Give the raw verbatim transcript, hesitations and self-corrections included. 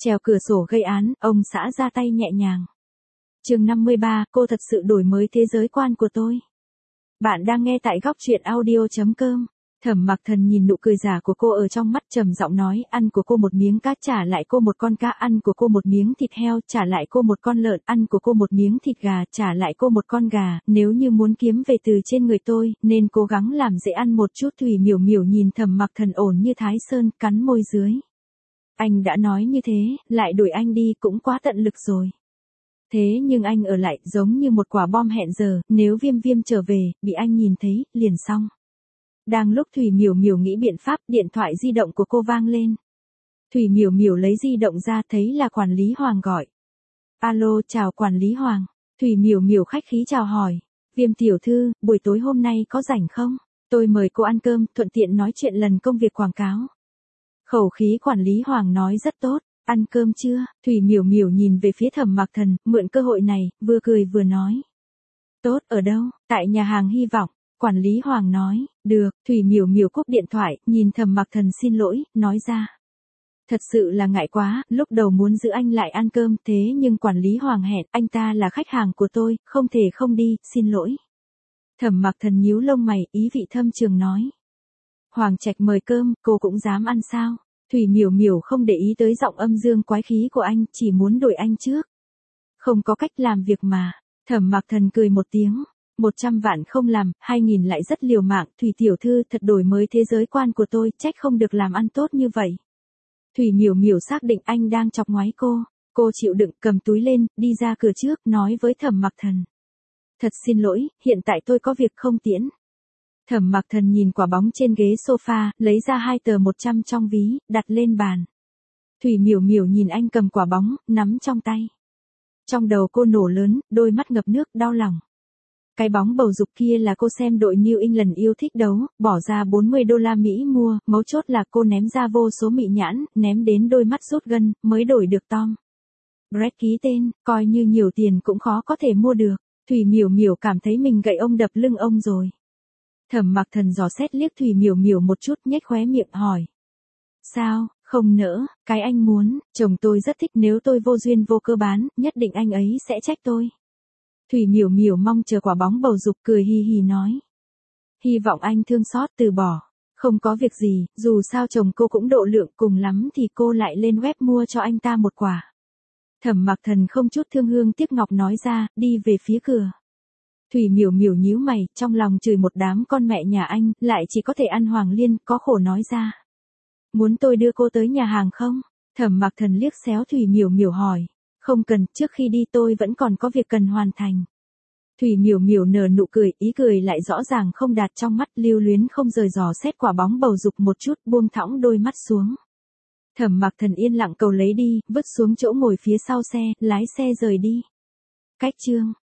Trèo cửa sổ gây án, ông xã ra tay nhẹ nhàng. Chương năm mươi ba, cô thật sự đổi mới thế giới quan của tôi. Bạn đang nghe tại góc truyện audio chấm com. Thẩm Mặc Thần nhìn nụ cười giả của cô ở trong mắt, trầm giọng nói, ăn của cô một miếng cá, trả lại cô một con cá, ăn của cô một miếng thịt heo, trả lại cô một con lợn, ăn của cô một miếng thịt gà, trả lại cô một con gà, nếu như muốn kiếm về từ trên người tôi, nên cố gắng làm dễ ăn một chút. Thủy Miểu Miểu nhìn Thẩm Mặc Thần ổn như Thái Sơn, cắn môi dưới. Anh đã nói như thế, lại đuổi anh đi cũng quá tận lực rồi. Thế nhưng anh ở lại giống như một quả bom hẹn giờ, nếu Viêm Viêm trở về, bị anh nhìn thấy, liền xong. Đang lúc Thủy Miểu Miểu nghĩ biện pháp, điện thoại di động của cô vang lên. Thủy Miểu Miểu lấy di động ra, thấy là quản lý Hoàng gọi. Alo, chào quản lý Hoàng. Thủy Miểu Miểu khách khí chào hỏi. Viêm tiểu thư, buổi tối hôm nay có rảnh không? Tôi mời cô ăn cơm, thuận tiện nói chuyện lần công việc quảng cáo. Khẩu khí quản lý Hoàng nói rất tốt. Ăn cơm chưa? Thủy Miểu Miểu nhìn về phía Thẩm Mặc Thần, mượn cơ hội này, vừa cười vừa nói. Tốt, ở đâu? Tại nhà hàng Hy Vọng. Quản lý Hoàng nói, được. Thủy Miểu Miểu cúp điện thoại, nhìn Thẩm Mặc Thần xin lỗi, nói ra. Thật sự là ngại quá, lúc đầu muốn giữ anh lại ăn cơm, thế nhưng quản lý Hoàng hẹn, anh ta là khách hàng của tôi, không thể không đi, xin lỗi. Thẩm Mặc Thần nhíu lông mày, ý vị thâm trường nói. Hoàng Trạch mời cơm, cô cũng dám ăn sao? Thủy Miểu Miểu không để ý tới giọng âm dương quái khí của anh, chỉ muốn đuổi anh trước. Không có cách làm việc mà. Thẩm Mặc Thần cười một tiếng. Một trăm vạn không làm, hai nghìn lại rất liều mạng. Thủy tiểu thư thật đổi mới thế giới quan của tôi, trách không được làm ăn tốt như vậy. Thủy Miểu Miểu xác định anh đang chọc ngoáy cô. Cô chịu đựng, cầm túi lên, đi ra cửa trước, nói với Thẩm Mặc Thần. Thật xin lỗi, hiện tại tôi có việc không tiễn. Thẩm Mặc Thần nhìn quả bóng trên ghế sofa, lấy ra hai tờ một trăm trong ví, đặt lên bàn. Thủy Miểu Miểu nhìn anh cầm quả bóng, nắm trong tay. Trong đầu cô nổ lớn, đôi mắt ngập nước, đau lòng. Cái bóng bầu dục kia là cô xem đội New England yêu thích đấu, bỏ ra bốn mươi đô la Mỹ mua, mấu chốt là cô ném ra vô số mị nhãn, ném đến đôi mắt rút gân, mới đổi được Tom Brady ký tên, coi như nhiều tiền cũng khó có thể mua được. Thủy Miểu Miểu cảm thấy mình gậy ông đập lưng ông rồi. Thẩm Mặc Thần dò xét liếc Thủy Miểu Miểu một chút, nhếch khóe miệng hỏi. Sao, không nỡ, cái anh muốn, chồng tôi rất thích, nếu tôi vô duyên vô cơ bán, nhất định anh ấy sẽ trách tôi. Thủy Miểu Miểu mong chờ quả bóng bầu dục, cười hì hì nói. Hy vọng anh thương xót từ bỏ. Không có việc gì, dù sao chồng cô cũng độ lượng, cùng lắm thì cô lại lên web mua cho anh ta một quả. Thẩm Mặc Thần không chút thương hương tiếc ngọc nói ra, đi về phía cửa. Thủy Miểu Miểu nhíu mày, trong lòng chửi một đám con mẹ nhà anh, lại chỉ có thể ăn Hoàng Liên, có khổ nói ra. Muốn tôi đưa cô tới nhà hàng không? Thẩm Mặc Thần liếc xéo Thủy Miểu Miểu hỏi. Không cần, trước khi đi tôi vẫn còn có việc cần hoàn thành. Thủy Miểu Miểu nở nụ cười, ý cười lại rõ ràng không đạt trong mắt, lưu luyến không rời dò xét quả bóng bầu dục một chút, buông thõng đôi mắt xuống. Thẩm Mặc Thần yên lặng cầu lấy đi, vứt xuống chỗ ngồi phía sau xe, lái xe rời đi. Cách chương